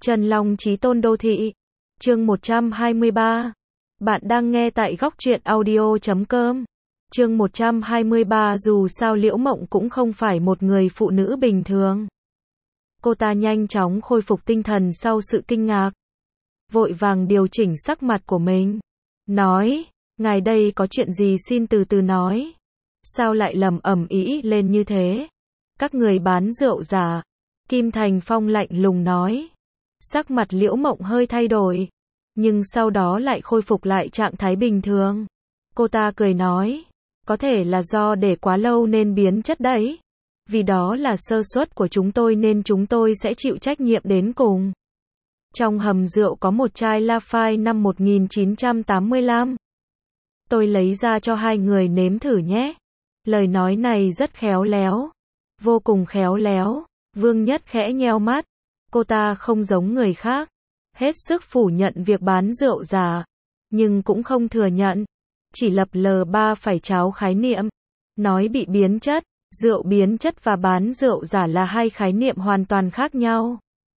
Trần Long Chí Tôn Đô Thị. Chương 123. Bạn đang nghe tại góc truyện audio.com. Chương 123. Dù sao Liễu Mộng cũng không phải một người phụ nữ bình thường. Cô ta nhanh chóng khôi phục tinh thần sau sự kinh ngạc. Vội vàng điều chỉnh sắc mặt của mình. Nói, ngài đây có chuyện gì xin từ từ nói. Sao lại lầm ầm ĩ lên như thế? Các người bán rượu giả. Kim Thành Phong lạnh lùng nói. Sắc mặt Liễu Mộng hơi thay đổi, nhưng sau đó lại khôi phục lại trạng thái bình thường. Cô ta cười nói, có thể là do để quá lâu nên biến chất đấy. Vì đó là sơ suất của chúng tôi nên chúng tôi sẽ chịu trách nhiệm đến cùng. Trong hầm rượu có một chai Lafite năm 1985. Tôi lấy ra cho hai người nếm thử nhé. Lời nói này rất khéo léo. Vô cùng khéo léo. Vương Nhất khẽ nheo mắt. Cô ta không giống người khác. Hết sức phủ nhận việc bán rượu giả. Nhưng cũng không thừa nhận. Chỉ lập lờ ba phải cháo khái niệm. Nói bị biến chất. Rượu biến chất và bán rượu giả là hai khái niệm hoàn toàn khác nhau.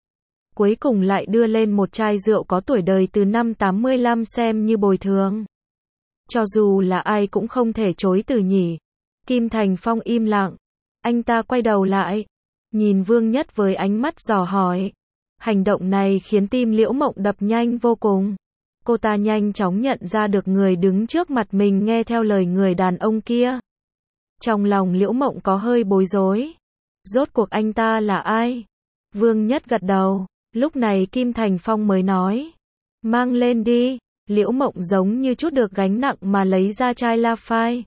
Cuối cùng lại đưa lên một chai rượu có tuổi đời từ năm 85 xem như bồi thường. Cho dù là ai cũng không thể chối từ nhỉ. Kim Thành Phong im lặng. Anh ta quay đầu lại. Nhìn Vương Nhất với ánh mắt dò hỏi. Hành động này khiến tim Liễu Mộng đập nhanh vô cùng. Cô ta nhanh chóng nhận ra được người đứng trước mặt mình nghe theo lời người đàn ông kia. Trong lòng Liễu Mộng có hơi bối rối. Rốt cuộc anh ta là ai? Vương Nhất gật đầu. Lúc này Kim Thành Phong mới nói. Mang lên đi. Liễu Mộng giống như chút được gánh nặng mà lấy ra chai Lafite.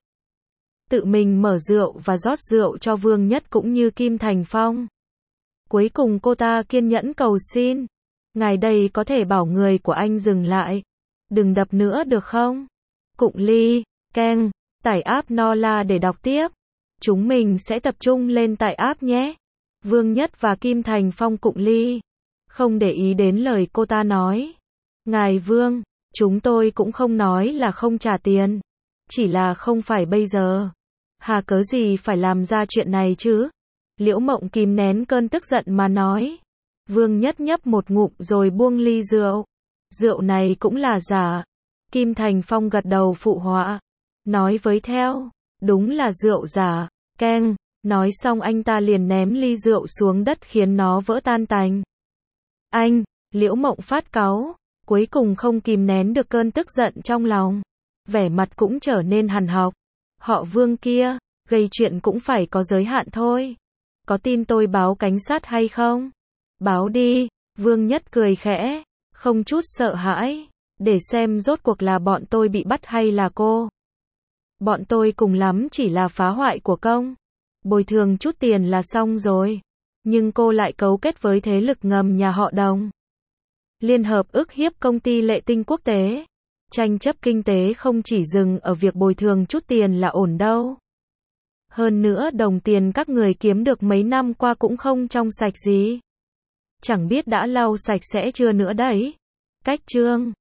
Tự mình mở rượu và rót rượu cho Vương Nhất cũng như Kim Thành Phong. Cuối cùng cô ta kiên nhẫn cầu xin. Ngài đây có thể bảo người của anh dừng lại. Đừng đập nữa được không? Cụng ly, keng, tải app Nola để đọc tiếp. Chúng mình sẽ tập trung lên tải app nhé. Vương Nhất và Kim Thành Phong cụng ly. Không để ý đến lời cô ta nói. Ngài Vương, chúng tôi cũng không nói là không trả tiền. Chỉ là không phải bây giờ. Hà cớ gì phải làm ra chuyện này chứ? Liễu Mộng kìm nén cơn tức giận mà nói. Vương Nhất nhấp một ngụm rồi buông ly rượu. Rượu này cũng là giả. Kim Thành Phong gật đầu phụ họa. Nói với theo. Đúng là rượu giả. Keng. Nói xong anh ta liền ném ly rượu xuống đất khiến nó vỡ tan tành. Anh. Liễu Mộng phát cáu. Cuối cùng không kìm nén được cơn tức giận trong lòng. Vẻ mặt cũng trở nên hằn học. Họ Vương kia. Gây chuyện cũng phải có giới hạn thôi. Có tin tôi báo cảnh sát hay không? Báo đi. Vương Nhất cười khẽ. Không chút sợ hãi. Để xem rốt cuộc là bọn tôi bị bắt hay là cô. Bọn tôi cùng lắm chỉ là phá hoại của công. Bồi thường chút tiền là xong rồi. Nhưng cô lại cấu kết với thế lực ngầm nhà họ Đồng. Liên hợp ức hiếp công ty Lệ Tinh Quốc tế. Tranh chấp kinh tế không chỉ dừng ở việc bồi thường chút tiền là ổn đâu. Hơn nữa đồng tiền các người kiếm được mấy năm qua cũng không trong sạch gì. Chẳng biết đã lau sạch sẽ chưa nữa đấy. Cách chương